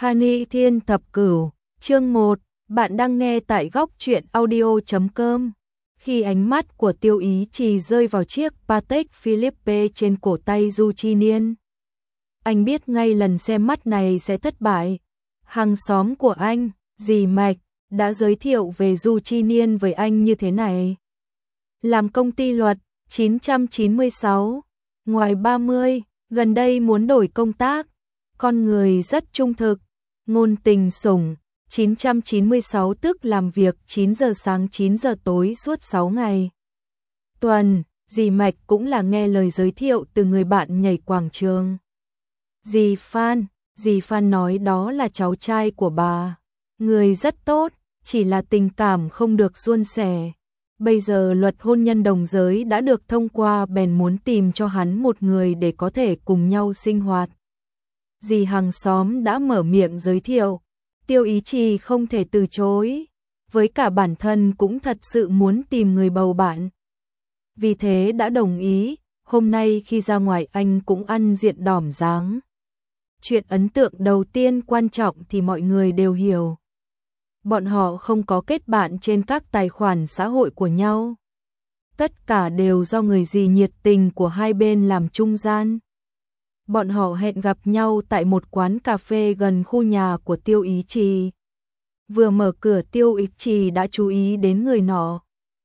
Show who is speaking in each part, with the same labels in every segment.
Speaker 1: Hani Thiên Thập Cửu, chương 1, bạn đang nghe tại góc truyện audio.com. Khi ánh mắt của Tiêu Ý Trì rơi vào chiếc Patek Philippe trên cổ tay Du Chi Niên, anh biết ngay lần xem mắt này sẽ thất bại. Hàng xóm của anh, dì Mạch, đã giới thiệu về Du Chi Niên với anh như thế này. Làm công ty luật, 996, ngoài 30, gần đây muốn đổi công tác, con người rất trung thực, ngôn tình sủng, 996 tức làm việc 9 giờ sáng 9 giờ tối suốt 6 ngày. Tuần, dì Mạch cũng là nghe lời giới thiệu từ người bạn nhảy quảng trường. Dì Phan nói đó là cháu trai của bà, người rất tốt, chỉ là tình cảm không được suôn sẻ. Bây giờ luật hôn nhân đồng giới đã được thông qua, bèn muốn tìm cho hắn một người để có thể cùng nhau sinh hoạt. Dì hàng xóm đã mở miệng giới thiệu, Tiêu Ý Trì không thể từ chối, với cả bản thân cũng thật sự muốn tìm người bầu bạn. Vì thế đã đồng ý, hôm nay khi ra ngoài anh cũng ăn diện đỏm dáng. Chuyện ấn tượng đầu tiên quan trọng thì mọi người đều hiểu. Bọn họ không có kết bạn trên các tài khoản xã hội của nhau. Tất cả đều do người dì nhiệt tình của hai bên làm trung gian. Bọn họ hẹn gặp nhau tại một quán cà phê gần khu nhà của Tiêu Ý Trì. Vừa mở cửa Tiêu Ý Trì đã chú ý đến người nọ.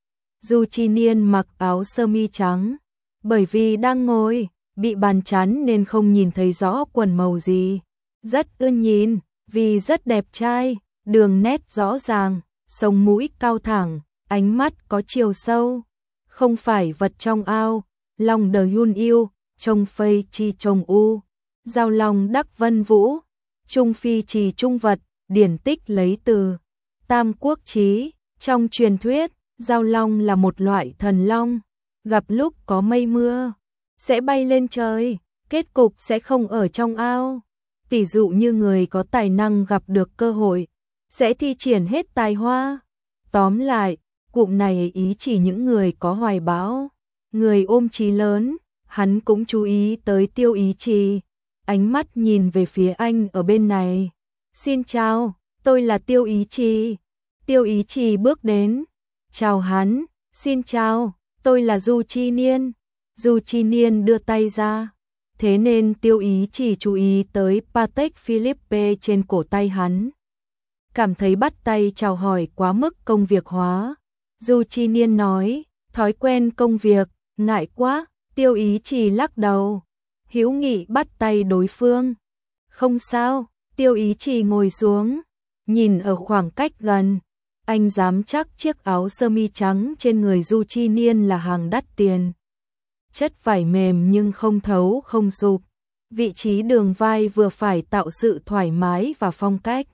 Speaker 1: Du Chi Niên mặc áo sơ mi trắng, bởi vì đang ngồi, bị bàn chắn nên không nhìn thấy rõ quần màu gì. Rất ưa nhìn, vì rất đẹp trai, đường nét rõ ràng, sống mũi cao thẳng, ánh mắt có chiều sâu. Không phải vật trong ao, lòng đờ yun yêu, trông phây chi trông u, giao lòng đắc vân vũ, trung phi trì trung vật, điển tích lấy từ Tam Quốc Chí. Trong truyền thuyết, giao long là một loại thần long, gặp lúc có mây mưa, sẽ bay lên trời, kết cục sẽ không ở trong ao. Tỷ dụ như người có tài năng gặp được cơ hội, sẽ thi triển hết tài hoa. Tóm lại, cụm này ý chỉ những người có hoài bão, người ôm chí lớn. Hắn cũng chú ý tới Tiêu Ý Trì, ánh mắt nhìn về phía anh ở bên này. Xin chào, tôi là Tiêu Ý Trì. Tiêu Ý Trì bước đến, chào hắn, xin chào, tôi là Du Chi Niên. Du Chi Niên đưa tay ra, thế nên Tiêu Ý Trì chú ý tới Patek Philippe trên cổ tay hắn. Cảm thấy bắt tay chào hỏi quá mức công việc hóa. Du Chi Niên nói, thói quen công việc, ngại quá. Tiêu Ý Trì lắc đầu, hữu nghị bắt tay đối phương. Không sao, Tiêu Ý Trì ngồi xuống, nhìn ở khoảng cách gần, anh dám chắc chiếc áo sơ mi trắng trên người Du Chi Niên là hàng đắt tiền. Chất vải mềm nhưng không thấu không rụp, vị trí đường vai vừa phải tạo sự thoải mái và phong cách.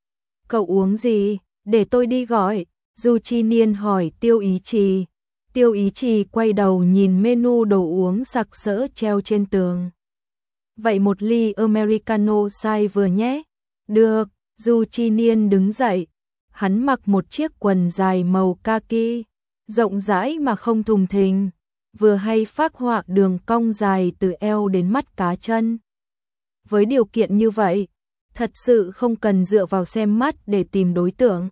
Speaker 1: Cậu uống gì, để tôi đi gọi, Du Chi Niên hỏi Tiêu Ý Trì. Tiêu Ý Trì quay đầu nhìn menu đồ uống sặc sỡ treo trên tường. Vậy một ly Americano size vừa nhé. Được, Du Chi Niên đứng dậy. Hắn mặc một chiếc quần dài màu kaki, rộng rãi mà không thùng thình, vừa hay phác họa đường cong dài từ eo đến mắt cá chân. Với điều kiện như vậy, thật sự không cần dựa vào xem mắt để tìm đối tượng.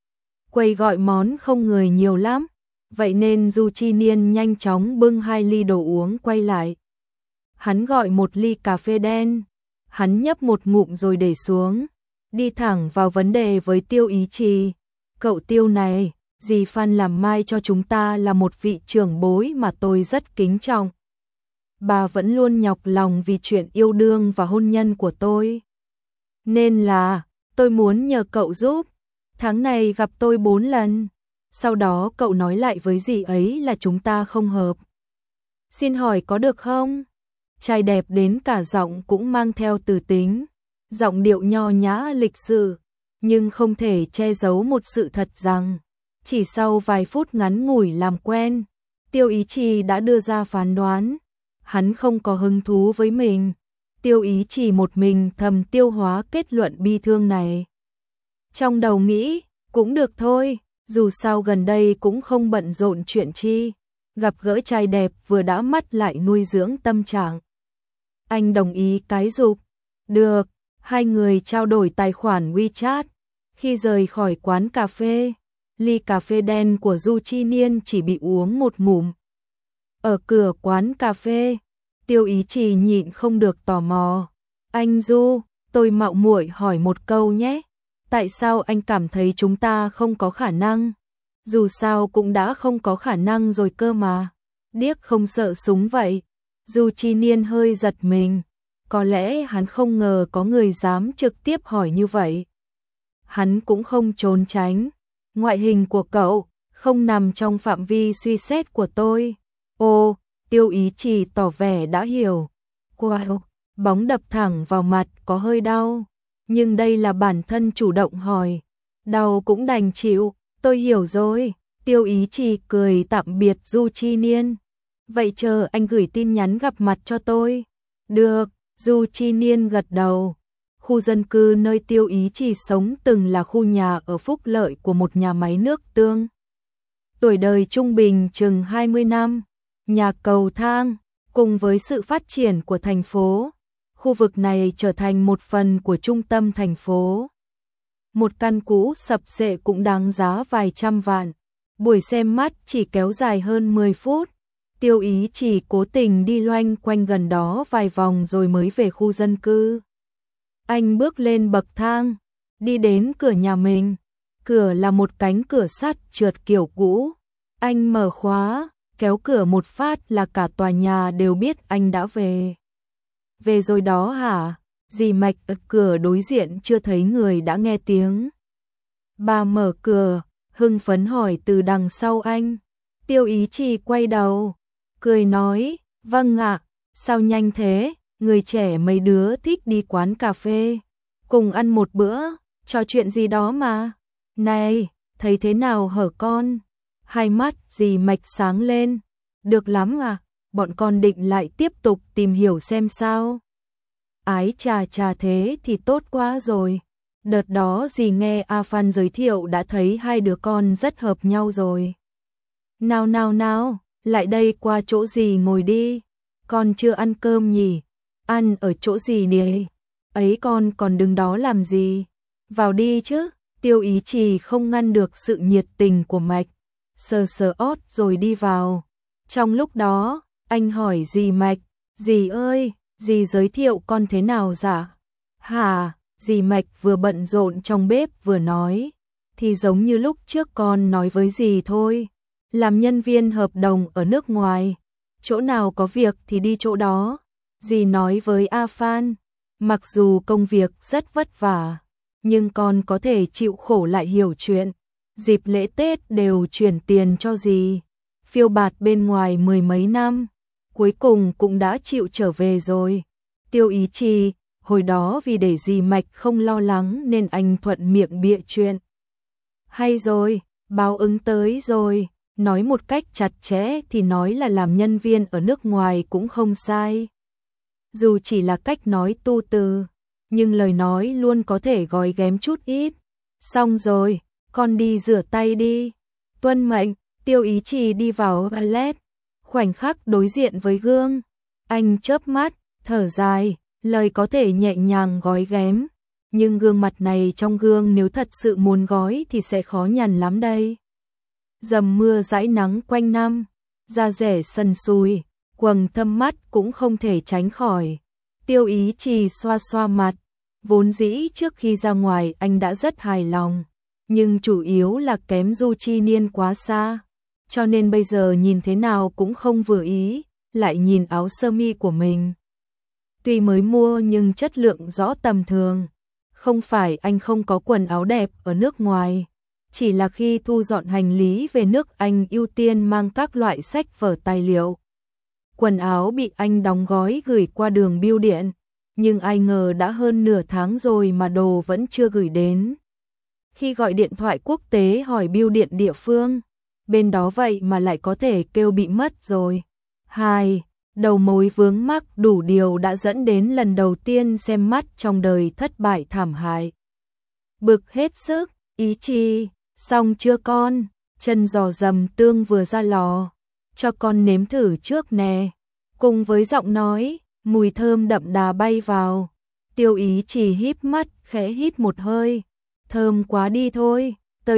Speaker 1: Quầy gọi món không người nhiều lắm. Vậy nên Du Chi Niên nhanh chóng bưng 2 ly đồ uống quay lại. Hắn gọi một ly cà phê đen. Hắn nhấp một ngụm rồi để xuống. Đi thẳng vào vấn đề với Tiêu Ý Trì. Cậu Tiêu này, dì Phan làm mai cho chúng ta là một vị trưởng bối mà tôi rất kính trọng. Bà vẫn luôn nhọc lòng vì chuyện yêu đương và hôn nhân của tôi. Nên là, tôi muốn nhờ cậu giúp. Tháng này gặp tôi 4 lần. Sau đó cậu nói lại với dì ấy là chúng ta không hợp. Xin hỏi có được không? Trai đẹp đến cả giọng cũng mang theo từ tính, giọng điệu nho nhã lịch sự, nhưng không thể che giấu một sự thật rằng, chỉ sau vài phút ngắn ngủi làm quen, Tiêu Ý Trì đã đưa ra phán đoán, hắn không có hứng thú với mình. Tiêu Ý Trì một mình thầm tiêu hóa kết luận bi thương này. Trong đầu nghĩ, cũng được thôi. Dù sao gần đây cũng không bận rộn chuyện chi, gặp gỡ trai đẹp vừa đã mắt lại nuôi dưỡng tâm trạng. Anh đồng ý cái dục. Được, Hai người trao đổi tài khoản WeChat. Khi rời khỏi quán cà phê, ly cà phê đen của Du Chi Niên chỉ bị uống một ngụm. Ở cửa quán cà phê, Tiêu Ý Trì nhịn không được tò mò. Anh Du, tôi mạo muội hỏi một câu nhé. Tại sao anh cảm thấy chúng ta không có khả năng? Dù sao cũng đã không có khả năng rồi cơ mà. Điếc không sợ súng vậy. Du Chi Niên hơi giật mình. Có lẽ hắn không ngờ có người dám trực tiếp hỏi như vậy. Hắn cũng không trốn tránh. Ngoại hình của cậu không nằm trong phạm vi suy xét của tôi. Ô, Tiêu Ý Trì tỏ vẻ đã hiểu. Wow, bóng đập thẳng vào mặt có hơi đau. Nhưng đây là bản thân chủ động hỏi. Đau cũng đành chịu, tôi hiểu rồi. Tiêu Ý Trì cười tạm biệt Du Chi Niên. Vậy chờ anh gửi tin nhắn gặp mặt cho tôi. Được, Du Chi Niên gật đầu. Khu dân cư nơi Tiêu Ý Trì sống từng là khu nhà ở phúc lợi của một nhà máy nước tương. Tuổi đời trung bình chừng 20 năm, nhà cầu thang, cùng với sự phát triển của thành phố, khu vực này trở thành một phần của trung tâm thành phố. Một căn cũ sập xệ cũng đáng giá vài trăm vạn. Buổi xem mắt chỉ kéo dài hơn 10 phút. Tiêu Ý chỉ cố tình đi loanh quanh gần đó vài vòng rồi mới về khu dân cư. Anh bước lên bậc thang, đi đến cửa nhà mình. Cửa là một cánh cửa sắt trượt kiểu cũ. Anh mở khóa, kéo cửa một phát là cả tòa nhà đều biết anh đã về. Về rồi đó hả? Dì Mạch ở cửa đối diện chưa thấy người đã nghe tiếng. Bà mở cửa, hưng phấn hỏi từ đằng sau anh. Tiêu Ý Trì quay đầu, cười nói, vâng ạ, sao nhanh thế, người trẻ mấy đứa thích đi quán cà phê, cùng ăn một bữa, trò chuyện gì đó mà. Này, thấy thế nào hở con? Hai mắt dì Mạch sáng lên, được lắm à, bọn con định lại tiếp tục tìm hiểu xem sao. Ái chà chà thế thì tốt quá rồi. Đợt đó dì nghe A Phan giới thiệu đã thấy hai đứa con rất hợp nhau rồi. Nào nào nào, lại đây qua chỗ dì ngồi đi. Con chưa ăn cơm nhỉ? Ăn ở chỗ dì nè. Ấy con còn đứng đó làm gì? Vào đi chứ. Tiêu Ý Trì không ngăn được sự nhiệt tình của Mạch. Sờ sờ ót rồi đi vào. Trong lúc đó, anh hỏi dì Mạch. Dì ơi, dì giới thiệu con thế nào dạ? Hả? Dì Mạch vừa bận rộn trong bếp vừa nói. Thì giống như lúc trước con nói với dì thôi. Làm nhân viên hợp đồng ở nước ngoài. Chỗ nào có việc thì đi chỗ đó. Dì nói với A Phan. Mặc dù công việc rất vất vả, nhưng con có thể chịu khổ lại hiểu chuyện. Dịp lễ Tết đều chuyển tiền cho dì. Phiêu bạt bên ngoài mười mấy năm. Cuối cùng cũng đã chịu trở về rồi. Tiêu Ý Trì, hồi đó vì để dì Mạch không lo lắng nên anh thuận miệng bịa chuyện. Hay rồi, báo ứng tới rồi. Nói một cách chặt chẽ thì nói là làm nhân viên ở nước ngoài cũng không sai. Dù chỉ là cách nói tu từ, nhưng lời nói luôn có thể gói ghém chút ít. Xong rồi, con đi rửa tay đi. Tuân mệnh. Tiêu Ý Trì đi vào toilet, khoảnh khắc đối diện với gương. Anh chớp mắt, thở dài, lời có thể nhẹ nhàng gói ghém. Nhưng gương mặt này trong gương nếu thật sự muốn gói thì sẽ khó nhằn lắm đây. Dầm mưa dãi nắng quanh năm, da rẻ sần sùi, quầng thâm mắt cũng không thể tránh khỏi. Tiêu Ý Trì xoa xoa mặt, vốn dĩ trước khi ra ngoài anh đã rất hài lòng, nhưng chủ yếu là kém Du Chi Niên quá xa, cho nên bây giờ nhìn thế nào cũng không vừa ý, lại nhìn áo sơ mi của mình. Tuy mới mua nhưng chất lượng rõ tầm thường, không phải anh không có quần áo đẹp ở nước ngoài. Chỉ là khi thu dọn hành lý về nước anh ưu tiên mang các loại sách vở tài liệu. Quần áo bị anh đóng gói gửi qua đường bưu điện, nhưng ai ngờ đã hơn nửa tháng rồi mà đồ vẫn chưa gửi đến. Khi gọi điện thoại quốc tế hỏi bưu điện địa phương, bên đó vậy mà lại có thể kêu bị mất rồi. Đầu mối vướng mắc đủ điều đã dẫn đến lần đầu tiên xem mắt trong đời thất bại thảm hại. Bực hết sức, Ý Trì. Xong chưa con, chân giò dầm tương vừa ra lò, cho con nếm thử trước nè. Cùng với giọng nói, mùi thơm đậm đà bay vào. Tiêu Ý Trì híp mắt, khẽ hít một hơi. Thơm quá đi thôi,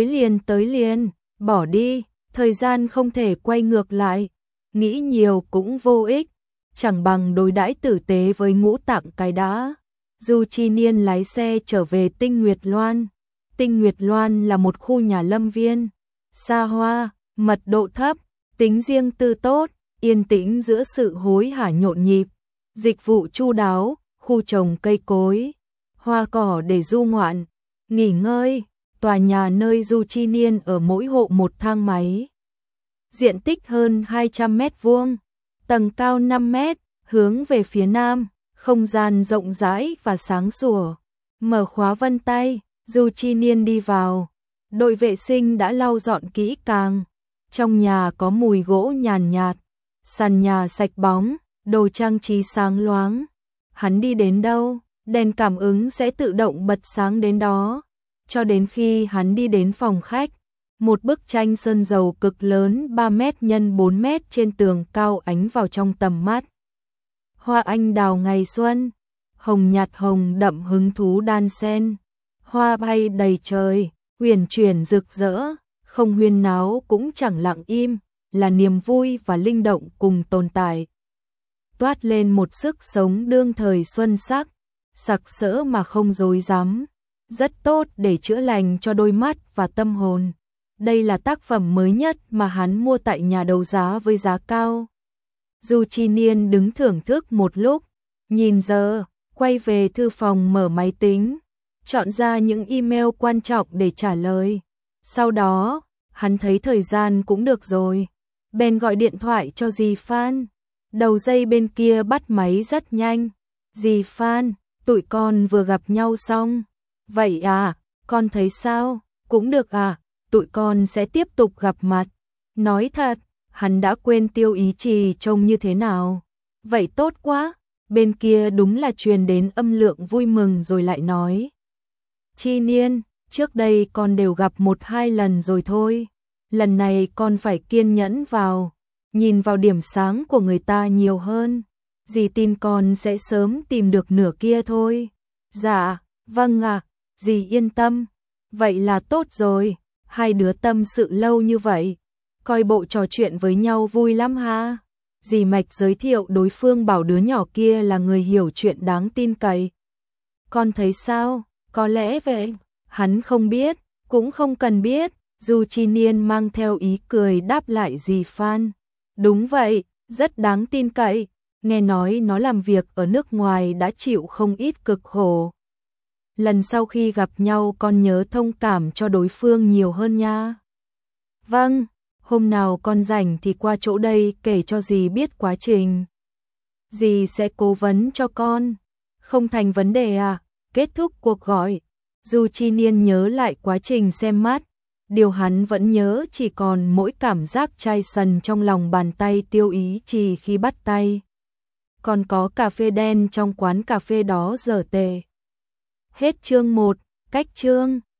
Speaker 1: tới liền, bỏ đi, thời gian không thể quay ngược lại, nghĩ nhiều cũng vô ích, chẳng bằng đối đãi tử tế với Ngũ Tạng cái đã. Du Chi Niên lái xe trở về Tinh Nguyệt Loan. Tinh Nguyệt Loan là một khu nhà lâm viên, xa hoa, mật độ thấp, tính riêng tư tốt, yên tĩnh giữa sự hối hả nhộn nhịp, dịch vụ chu đáo, khu trồng cây cối, hoa cỏ để du ngoạn, nghỉ ngơi. Tòa nhà nơi Du Chi Niên ở mỗi hộ một thang máy. Diện tích hơn 200 mét vuông, tầng cao 5 mét, hướng về phía nam, không gian rộng rãi và sáng sủa. Mở khóa vân tay, Du Chi Niên đi vào. Đội vệ sinh đã lau dọn kỹ càng. Trong nhà có mùi gỗ nhàn nhạt, sàn nhà sạch bóng, đồ trang trí sáng loáng. Hắn đi đến đâu, đèn cảm ứng sẽ tự động bật sáng đến đó. Cho đến khi hắn đi đến phòng khách, một bức tranh sơn dầu cực lớn 3 mét x 4 mét trên tường cao ánh vào trong tầm mắt. Hoa anh đào ngày xuân, hồng nhạt hồng đậm hứng thú đan xen, hoa bay đầy trời, uyển chuyển rực rỡ, không huyên náo cũng chẳng lặng im, là niềm vui và linh động cùng tồn tại. Toát lên một sức sống đương thời xuân sắc, sặc sỡ mà không dối rắm, rất tốt để chữa lành cho đôi mắt và tâm hồn. Đây là tác phẩm mới nhất mà hắn mua tại nhà đấu giá với giá cao. Du Chi Niên đứng thưởng thức một lúc, nhìn giờ, quay về thư phòng mở máy tính, chọn ra những email quan trọng để trả lời. Sau đó, hắn thấy thời gian cũng được rồi, bèn gọi điện thoại cho dì Phan. Đầu dây bên kia bắt máy rất nhanh. Dì Phan, tụi con vừa gặp nhau xong. Vậy à, con thấy sao? Cũng được à, tụi con sẽ tiếp tục gặp mặt. Nói thật, hắn đã quên Tiêu Ý Trì trông như thế nào. Vậy tốt quá, bên kia đúng là truyền đến âm lượng vui mừng rồi lại nói. Chi Niên, trước đây con đều gặp 1-2 lần rồi thôi. Lần này con phải kiên nhẫn vào, nhìn vào điểm sáng của người ta nhiều hơn. Dì tin con sẽ sớm tìm được nửa kia thôi. Dạ, vâng ạ, dì yên tâm. Vậy là tốt rồi, hai đứa tâm sự lâu như vậy, coi bộ trò chuyện với nhau vui lắm ha. Dì Mạch giới thiệu đối phương bảo đứa nhỏ kia là người hiểu chuyện đáng tin cậy. Con thấy sao? Có lẽ vậy, hắn không biết, cũng không cần biết. Du Chi Niên mang theo ý cười đáp lại dì Phan. Đúng vậy, rất đáng tin cậy. Nghe nói nó làm việc ở nước ngoài đã chịu không ít cực khổ. Lần sau khi gặp nhau con nhớ thông cảm cho đối phương nhiều hơn nha. Vâng, hôm nào con rảnh thì qua chỗ đây kể cho dì biết quá trình. Dì sẽ cố vấn cho con. Không thành vấn đề à? Kết thúc cuộc gọi, Du Chi Niên nhớ lại quá trình xem mắt. Điều hắn vẫn nhớ chỉ còn mỗi cảm giác chai sần trong lòng bàn tay Tiêu Ý Trì khi bắt tay. Còn có cà phê đen trong quán cà phê đó dở tệ. Hết chương 1, cách chương.